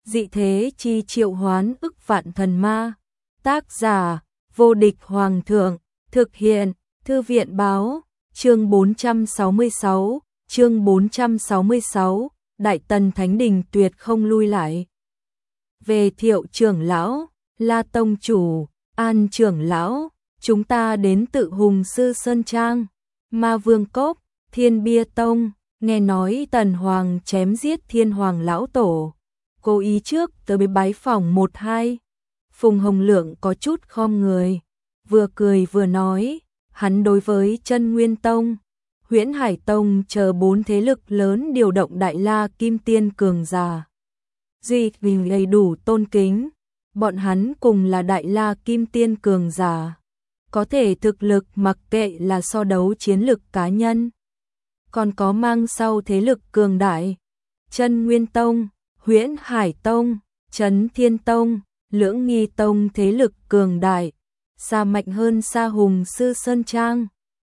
dị thế chi triệu hoán ức vạn thần ma. Tác giả, vô địch hoàng thượng, thực hiện, thư viện báo, chương 466, Đại Tần Thánh Đình tuyệt không lui lại. Về Thiệu trưởng lão, La tông chủ, An trưởng lão, chúng ta đến tự Hùng Sư Sơn Trang, Ma Vương Cốc, Thiên Bia Tông, nghe nói Tần Hoàng chém giết Thiên Hoàng lão tổ, cố ý trước tới bái phòng 1-2. Phùng Hồng Lượng có chút khom người, vừa cười vừa nói, hắn đối với Chân Nguyên Tông, Huyễn Hải Tông chờ 4 thế lực lớn điều động Đại La Kim Tiên cường giả. Duy vì đầy đủ tôn kính, bọn hắn cùng là Đại La Kim Tiên cường giả, có thể thực lực mặc kệ là so đấu chiến lực cá nhân, còn có mang sau thế lực cường đại, Chân Nguyên Tông, Huyễn Hải Tông, Chấn Thiên Tông, Lưỡng Nghi Tông thế lực cường đại, xa mạnh hơn xa Hùng Sư Sơn Trang.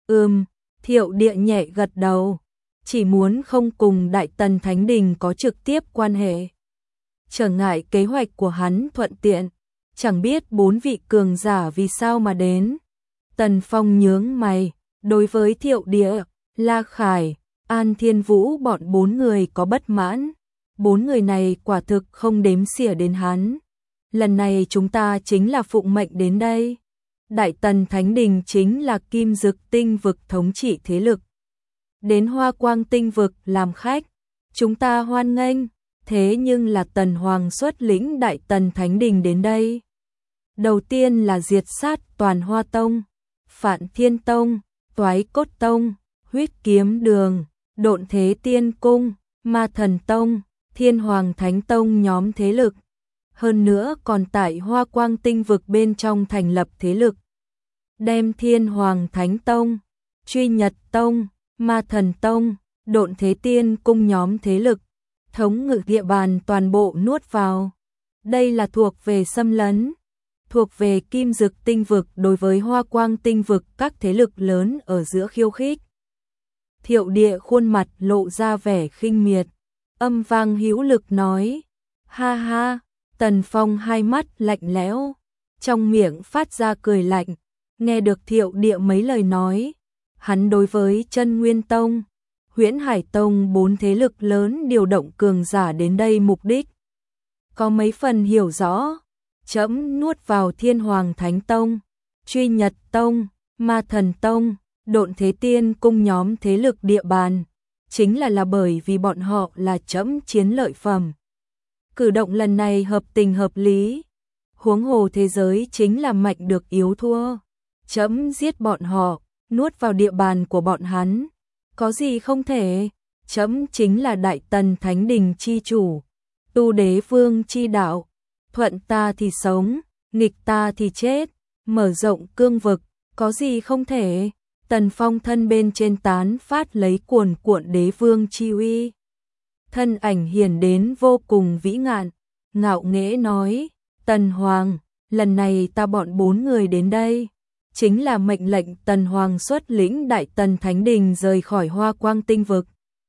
Thiệu Địa nhẹ gật đầu, chỉ muốn không cùng Đại Tần Thánh Đình có trực tiếp quan hệ, trở ngại kế hoạch của hắn thuận tiện. Chẳng biết 4 vị cường giả vì sao mà đến. Tần Phong nhướng mày, đối với Thiệu Địa, La Khải, An Thiên Vũ bọn 4 người có bất mãn. 4 người này quả thực không đếm xỉa đến hắn. Lần này chúng ta chính là phụng mệnh đến đây. Đại Tần Thánh Đình chính là Kim Dực Tinh vực thống trị thế lực. Đến Hoa Quang Tinh vực làm khách, chúng ta hoan nghênh, thế nhưng là Tần Hoàng xuất lĩnh Đại Tần Thánh Đình đến đây. Đầu tiên là diệt sát Toàn Hoa Tông, Phạn Thiên Tông, Toái Cốt Tông, Huyết Kiếm Đường, Độn Thế Tiên Cung, Ma Thần Tông, Thiên Hoàng Thánh Tông nhóm thế lực. Hơn nữa còn tại Hoa Quang Tinh vực bên trong thành lập thế lực. Đem Thiên Hoàng Thánh Tông, Truy Nhật Tông, Ma Thần Tông, Độn Thế Tiên Cung nhóm thế lực, thống ngự địa bàn toàn bộ nuốt vào. Đây là thuộc về xâm lấn, thuộc về Kim Dực Tinh vực đối với Hoa Quang Tinh vực các thế lực lớn ở giữa khiêu khích. Thiệu Địa khuôn mặt lộ ra vẻ khinh miệt, âm vang hữu lực nói, ha ha. Tần Phong hai mắt lạnh lẽo, trong miệng phát ra cười lạnh, nghe được Thiệu Địa mấy lời nói, hắn đối với Chân Nguyên Tông, Huyễn Hải Tông 4 thế lực lớn điều động cường giả đến đây mục đích. Có mấy phần hiểu rõ, trẫm nuốt vào Thiên Hoàng Thánh Tông, Truy Nhật Tông, Ma Thần Tông, Độn Thế Tiên Cung nhóm thế lực địa bàn, chính là bởi vì bọn họ là trẫm chiến lợi phẩm. Cử động lần này hợp tình hợp lý, huống hồ thế giới chính là mạnh được yếu thua. Trẫm giết bọn họ, nuốt vào địa bàn của bọn hắn, có gì không thể. Trẫm chính là Đại Tần Thánh Đình chi chủ, tu đế vương chi đạo, thuận ta thì sống, nghịch ta thì chết, mở rộng cương vực, có gì không thể. Tần Phong thân bên trên tán phát lấy cuồn cuộn đế vương chi uy, thân ảnh hiển đến vô cùng vĩ ngạn, ngạo nghễ nói, Tần Hoàng, lần này ta bọn 4 người đến đây, chính là mệnh lệnh Tần Hoàng xuất lĩnh Đại Tần Thánh Đình rời khỏi Hoa Quang Tinh vực.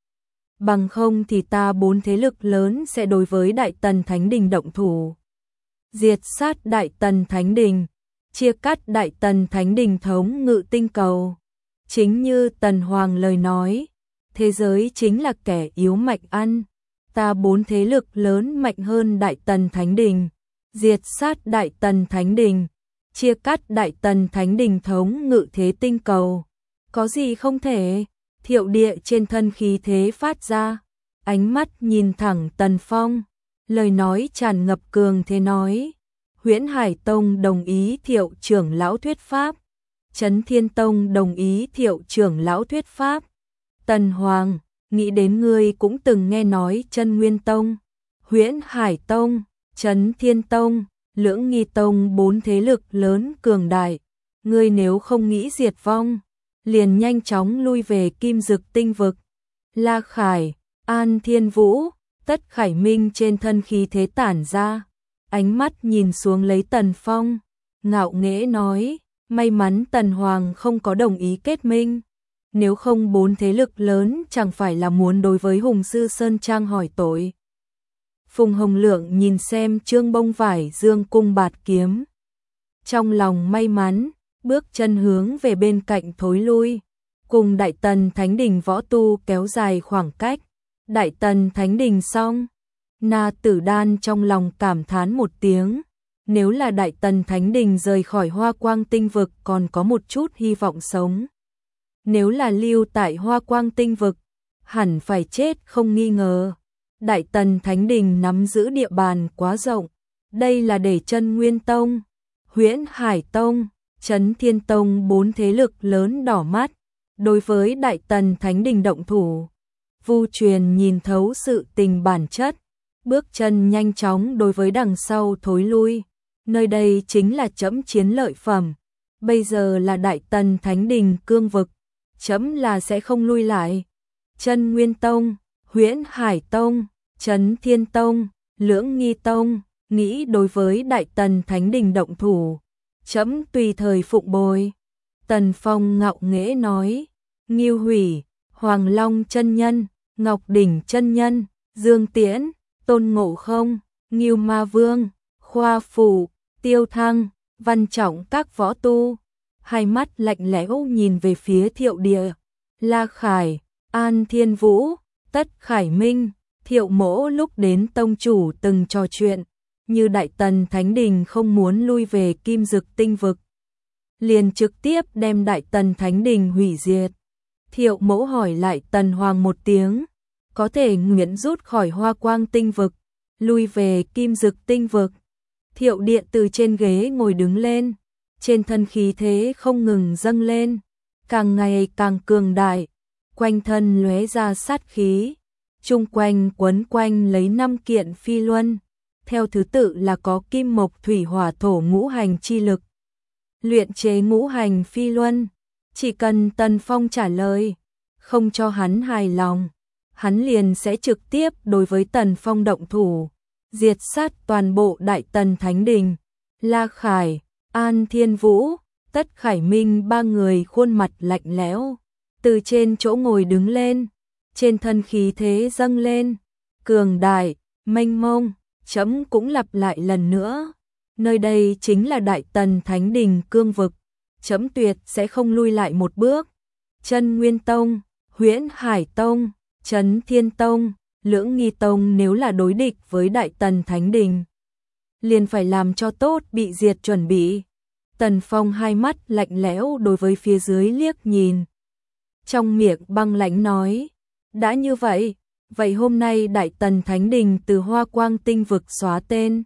Bằng không thì ta 4 thế lực lớn sẽ đối với Đại Tần Thánh Đình động thủ, diệt sát Đại Tần Thánh Đình, chia cắt Đại Tần Thánh Đình thống ngự tinh cầu. Chính như Tần Hoàng lời nói, thế giới chính là kẻ yếu mạnh ăn, ta 4 thế lực lớn mạnh hơn Đại Tần Thánh Đình, diệt sát Đại Tần Thánh Đình, chia cắt Đại Tần Thánh Đình thống ngự thế tinh cầu, có gì không thể. Thiệu Địa trên thân khí thế phát ra, ánh mắt nhìn thẳng Tần Phong, lời nói tràn ngập cường thế nói, Huyễn Hải Tông đồng ý Thiệu trưởng lão thuyết pháp, Chấn Thiên Tông đồng ý Thiệu trưởng lão thuyết pháp. Tần Hoàng, nghĩ đến ngươi cũng từng nghe nói Chân Nguyên Tông, Huyễn Hải Tông, Chấn Thiên Tông, Lưỡng Nghi Tông 4 thế lực lớn cường đại, ngươi nếu không nghĩ diệt vong, liền nhanh chóng lui về Kim Dực Tinh vực. La Khải, An Thiên Vũ, Tất Khải Minh trên thân khí thế tản ra, ánh mắt nhìn xuống lấy Tần Phong, ngạo nghễ nói, may mắn Tần Hoàng không có đồng ý kết minh, nếu không 4 thế lực lớn chẳng phải là muốn đối với Hùng Sư Sơn Trang hỏi tội. Phùng Hồng Lượng nhìn xem trương bông vải dương cung bạt kiếm. Trong lòng may mắn, bước chân hướng về bên cạnh thối lui. Cùng Đại Tần Thánh Đình võ tu kéo dài khoảng cách. Đại Tần Thánh Đình xong. Na Tử Đan trong lòng cảm thán một tiếng. Nếu là Đại Tần Thánh Đình rời khỏi Hoa Quang Tinh Vực còn có một chút hy vọng sống. Nếu là lưu tại Hoa Quang Tinh Vực, hẳn phải chết không nghi ngờ. Đại Tần Thánh Đình nắm giữ địa bàn quá rộng. Đây là để Chân Nguyên Tông, Huyễn Hải Tông, Chấn Thiên Tông 4 thế lực lớn đỏ mắt. Đối với Đại Tần Thánh Đình động thủ, Vu Truyền nhìn thấu sự tình bản chất, bước chân nhanh chóng đối với đằng sau thối lui. Nơi đây chính là trẫm chiến lợi phẩm, bây giờ là Đại Tần Thánh Đình cương vực, trẫm là sẽ không lui lại. Chân Nguyên Tông, Huyễn Hải Tông, Chấn Thiên Tông, Lưỡng Nghi Tông, nghĩ đối với Đại Tần Thánh Đình động thủ, trẫm tùy thời phụng bồi. Tần Phong ngạo nghễ nói, Ngưu Hủy, Hoàng Long chân nhân, Ngọc Đỉnh chân nhân, Dương Tiễn, Tôn Ngộ Không, Ngưu Ma Vương, Khoa Phủ, Tiêu Thăng, Văn Trọng các võ tu, hai mắt lạnh lẽo nhìn về phía Thiệu Địa, La Khải, An Thiên Vũ, Tất Khải Minh. Thiệu Mỗ lúc đến tông chủ từng trò chuyện, như Đại Tần Thánh Đình không muốn lui về Kim Dực Tinh Vực, liền trực tiếp đem Đại Tần Thánh Đình hủy diệt. Thiệu Mỗ hỏi lại Tần Hoàng một tiếng, có thể nguyện rút khỏi Hoa Quang Tinh Vực, lui về Kim Dực Tinh Vực. Thiệu Điện từ trên ghế ngồi đứng lên, trên thân khí thế không ngừng dâng lên, càng ngày càng cường đại, quanh thân lóe ra sát khí. Chung quanh quấn quanh lấy 5 kiện phi luân, theo thứ tự là có kim mộc thủy hỏa thổ ngũ hành chi lực. Luyện chế ngũ hành phi luân, chỉ cần Tần Phong trả lời, không cho hắn hài lòng, hắn liền sẽ trực tiếp đối với Tần Phong động thủ, diệt sát toàn bộ Đại Tần Thánh Đình. La Khải, An Thiên Vũ, Tất Khải Minh ba người khuôn mặt lạnh lẽo, từ trên chỗ ngồi đứng lên. Trên thân khí thế dâng lên, cường đại, mênh mông, trẫm cũng lặp lại lần nữa. Nơi đây chính là Đại Tần Thánh Đình cương vực, trẫm tuyệt sẽ không lui lại một bước. Chân Nguyên Tông, Huyễn Hải Tông, Chấn Thiên Tông, Lưỡng Nghi Tông nếu là đối địch với Đại Tần Thánh Đình, liền phải làm cho tốt bị diệt chuẩn bị. Tần Phong hai mắt lạnh lẽo đối với phía dưới liếc nhìn, trong miệng băng lãnh nói, đã như vậy, vậy hôm nay Đại Tần Thánh Đình từ Hoa Quang Tinh Vực xóa tên.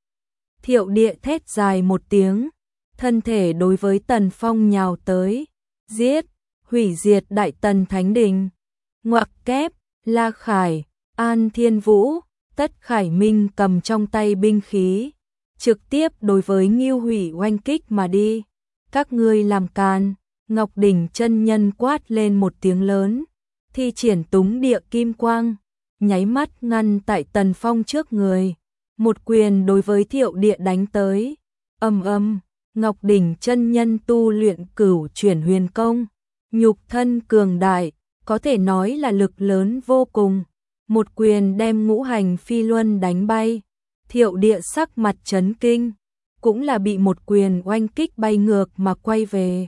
Thiệu Địa thét dài một tiếng, thân thể đối với Tần Phong nhào tới, giết, hủy diệt Đại Tần Thánh Đình. Ngoặc kép, La Khải, An Thiên Vũ, Tất Khải Minh cầm trong tay binh khí, trực tiếp đối với Ngưu Hủy oanh kích mà đi. Các ngươi làm càn. Ngọc Đỉnh chân nhân quát lên một tiếng lớn, thi triển túng địa kim quang, nháy mắt ngăn tại Tần Phong trước người, một quyền đối với Thiệu Địa đánh tới. Ầm, Ngọc Đỉnh chân nhân tu luyện Cửu Chuyển Huyền Công, nhục thân cường đại, có thể nói là lực lớn vô cùng, một quyền đem ngũ hành phi luân đánh bay. Thiệu Địa sắc mặt chấn kinh, cũng là bị một quyền oanh kích bay ngược mà quay về.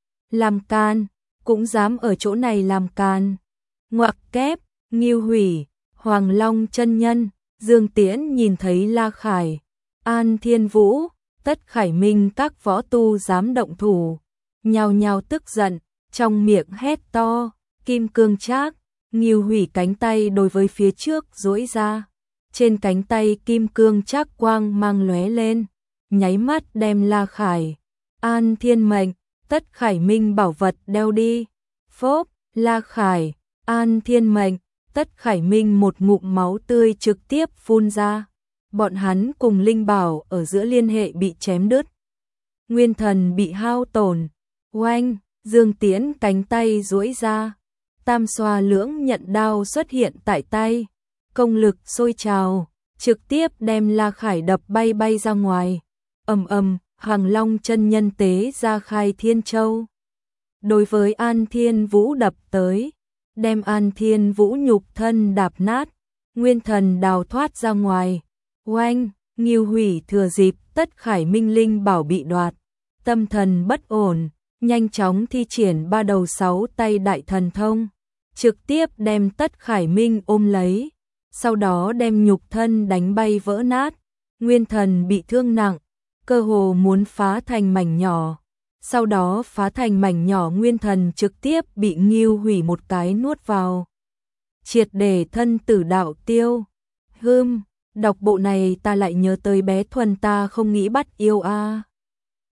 Làm can, cũng dám ở chỗ này làm can. Ngoặc kép, Ngưu Hủy, Hoàng Long chân nhân, Dương Tiễn nhìn thấy La Khải, An Thiên Vũ, Tất Khải Minh các võ tu dám động thủ, nhao nhao tức giận, trong miệng hét to, kim cương trác. Ngưu Hủy cánh tay đối với phía trước duỗi ra, trên cánh tay kim cương trác quang mang lóe lên, nháy mắt đem La Khải, An Thiên mệnh, Tất Khải Minh bảo vật đeo đi. Phốp, La Khải, An Thiên mệnh, Tất Khải Minh một ngụm máu tươi trực tiếp phun ra. Bọn hắn cùng linh bảo ở giữa liên hệ bị chém đứt. Nguyên thần bị hao tổn. Oanh, Dương Tiễn cánh tay duỗi ra. Tam xoa lưỡng nhận đao xuất hiện tại tay. Công lực sôi trào, trực tiếp đem La Khải đập bay bay ra ngoài. Ầm, Hoàng Long chân nhân tế ra Khai Thiên Châu. Đối với An Thiên Vũ đập tới, đem An Thiên Vũ nhục thân đạp nát. Nguyên Thần đào thoát ra ngoài. Oanh, Ngưu Hủy thừa dịp Tất Khải Minh Linh bảo bị đoạt, tâm thần bất ổn, nhanh chóng thi triển ba đầu sáu tay đại thần thông, trực tiếp đem Tất Khải Minh ôm lấy, sau đó đem nhục thân đánh bay vỡ nát. Nguyên Thần bị thương nặng, cơ hồ muốn phá thành mảnh nhỏ. Sau đó phá thành mảnh nhỏ, Nguyên Thần trực tiếp bị Ngưu Hủy một cái nuốt vào, triệt để thân tử đạo tiêu. Đọc bộ này ta lại nhớ tới bé Thuần, ta không nghĩ bắt yêu a.